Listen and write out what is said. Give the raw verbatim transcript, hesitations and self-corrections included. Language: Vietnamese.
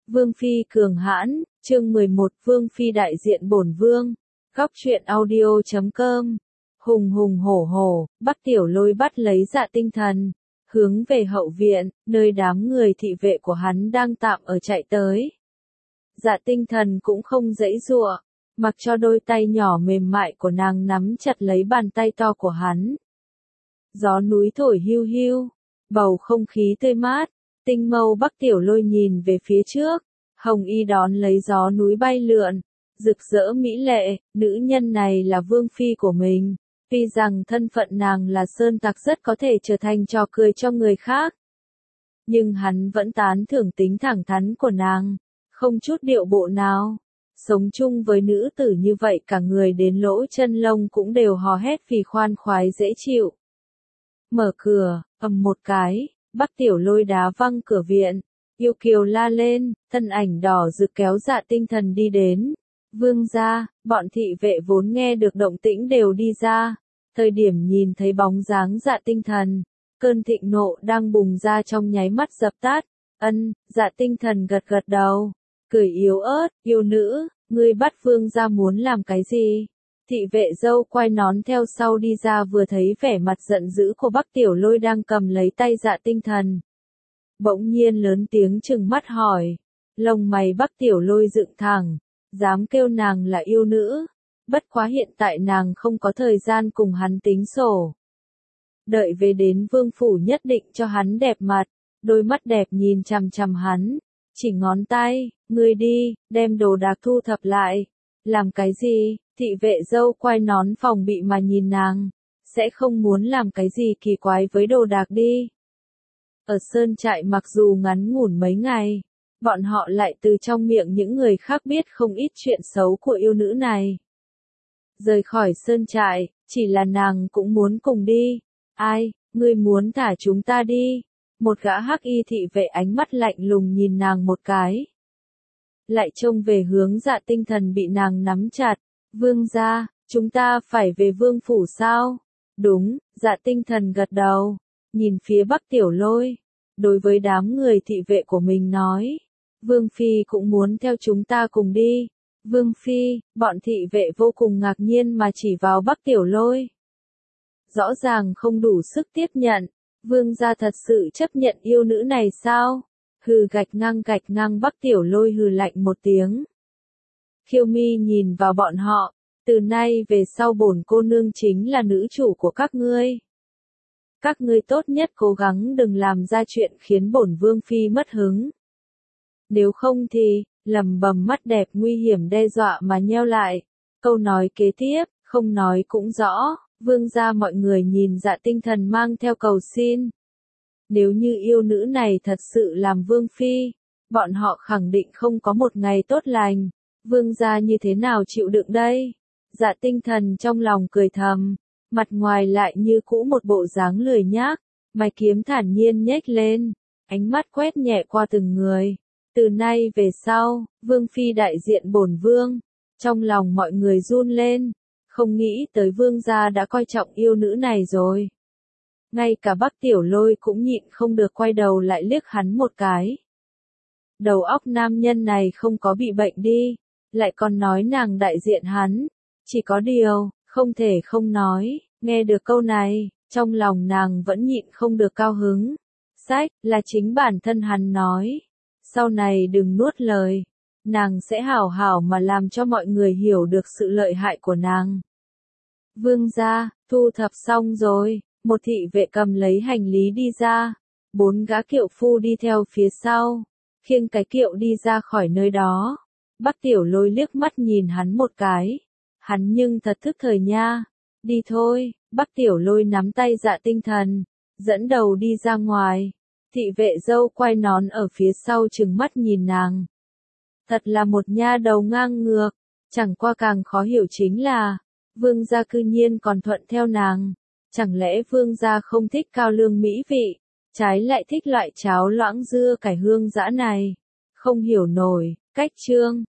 Vương phi cường hãn, chương mười một Vương phi đại diện bổn vương. Góc truyện audio chấm com. Hùng hùng hổ hổ, Bắc Tiểu Lôi bắt lấy Dạ Tinh Thần, hướng về hậu viện, nơi đám người thị vệ của hắn đang tạm ở chạy tới. Dạ Tinh Thần cũng không giãy giụa, mặc cho đôi tay nhỏ mềm mại của nàng nắm chặt lấy bàn tay to của hắn. Gió núi thổi hiu hiu, bầu không khí tươi mát, tinh mâu Bắc Tiểu Lôi nhìn về phía trước, hồng y đón lấy gió núi bay lượn, rực rỡ mỹ lệ, nữ nhân này là vương phi của mình, tuy rằng thân phận nàng là sơn tặc rất có thể trở thành trò cười cho người khác. Nhưng hắn vẫn tán thưởng tính thẳng thắn của nàng, không chút điệu bộ nào. Sống chung với nữ tử như vậy cả người đến lỗ chân lông cũng đều hò hét vì khoan khoái dễ chịu. Mở cửa, ầm một cái, Bắc Tiểu Lôi đá văng cửa viện, yêu kiều la lên, thân ảnh đỏ rực kéo Dạ Tinh Thần đi đến. Vương gia, bọn thị vệ vốn nghe được động tĩnh đều đi ra, thời điểm nhìn thấy bóng dáng Dạ Tinh Thần, cơn thịnh nộ đang bùng ra trong nháy mắt dập tắt. Ân, Dạ Tinh Thần gật gật đầu, cười yếu ớt, yêu nữ, ngươi bắt vương gia muốn làm cái gì? Thị vệ dâu quay nón theo sau đi ra vừa thấy vẻ mặt giận dữ của Bắc Tiểu Lôi đang cầm lấy tay Dạ Tinh Thần. Bỗng nhiên lớn tiếng trừng mắt hỏi, lông mày Bắc Tiểu Lôi dựng thẳng, dám kêu nàng là yêu nữ, bất quá hiện tại nàng không có thời gian cùng hắn tính sổ. Đợi về đến vương phủ nhất định cho hắn đẹp mặt, đôi mắt đẹp nhìn chằm chằm hắn, chỉ ngón tay, ngươi đi, đem đồ đạc thu thập lại. Làm cái gì? Thị vệ dâu quay nón phòng bị mà nhìn nàng, sẽ không muốn làm cái gì kỳ quái với đồ đạc đi. Ở sơn trại mặc dù ngắn ngủn mấy ngày, bọn họ lại từ trong miệng những người khác biết không ít chuyện xấu của yêu nữ này. Rời khỏi sơn trại, chỉ là nàng cũng muốn cùng đi. Ai, ngươi muốn thả chúng ta đi? Một gã hắc y thị vệ ánh mắt lạnh lùng nhìn nàng một cái. Lại trông về hướng Dạ Tinh Thần bị nàng nắm chặt. Vương gia, chúng ta phải về vương phủ sao? Đúng, Dạ Tinh Thần gật đầu, nhìn phía Bắc Tiểu Lôi, đối với đám người thị vệ của mình nói, Vương phi cũng muốn theo chúng ta cùng đi. Vương phi, bọn thị vệ vô cùng ngạc nhiên mà chỉ vào Bắc Tiểu Lôi. Rõ ràng không đủ sức tiếp nhận, vương gia thật sự chấp nhận yêu nữ này sao? Hừ, gạch ngang gạch ngang Bắc Tiểu Lôi hừ lạnh một tiếng. Khiêu Mi nhìn vào bọn họ, từ nay về sau bổn cô nương chính là nữ chủ của các ngươi. Các ngươi tốt nhất cố gắng đừng làm ra chuyện khiến bổn vương phi mất hứng. Nếu không thì, lầm bầm mắt đẹp nguy hiểm đe dọa mà nheo lại. Câu nói kế tiếp, không nói cũng rõ, vương gia mọi người nhìn Dạ Tinh Thần mang theo cầu xin. Nếu như yêu nữ này thật sự làm vương phi, bọn họ khẳng định không có một ngày tốt lành. Vương gia như thế nào chịu đựng đây? Dạ Tinh Thần trong lòng cười thầm, mặt ngoài lại như cũ một bộ dáng lười nhác, mày kiếm thản nhiên nhếch lên, ánh mắt quét nhẹ qua từng người. Từ nay về sau, vương phi đại diện bổn vương, trong lòng mọi người run lên, không nghĩ tới vương gia đã coi trọng yêu nữ này rồi. Ngay cả Bắc Tiểu Lôi cũng nhịn không được quay đầu lại liếc hắn một cái. Đầu óc nam nhân này không có bị bệnh đi, lại còn nói nàng đại diện hắn. Chỉ có điều, không thể không nói, nghe được câu này, trong lòng nàng vẫn nhịn không được cao hứng. Sách, là chính bản thân hắn nói. Sau này đừng nuốt lời, nàng sẽ hảo hảo mà làm cho mọi người hiểu được sự lợi hại của nàng. Vương gia, thu thập xong rồi, một thị vệ cầm lấy hành lý đi ra, bốn gã kiệu phu đi theo phía sau, khiêng cái kiệu đi ra khỏi nơi đó. Bắc Tiểu Lôi liếc mắt nhìn hắn một cái, hắn nhưng thật thức thời nha. Đi thôi, Bắc Tiểu Lôi nắm tay Dạ Tinh Thần, dẫn đầu đi ra ngoài. Thị vệ dâu quay nón ở phía sau trừng mắt nhìn nàng. Thật là một nha đầu ngang ngược, chẳng qua càng khó hiểu chính là, vương gia cư nhiên còn thuận theo nàng. Chẳng lẽ vương gia không thích cao lương mỹ vị, trái lại thích loại cháo loãng dưa cải hương dã này? Không hiểu nổi. Cách chương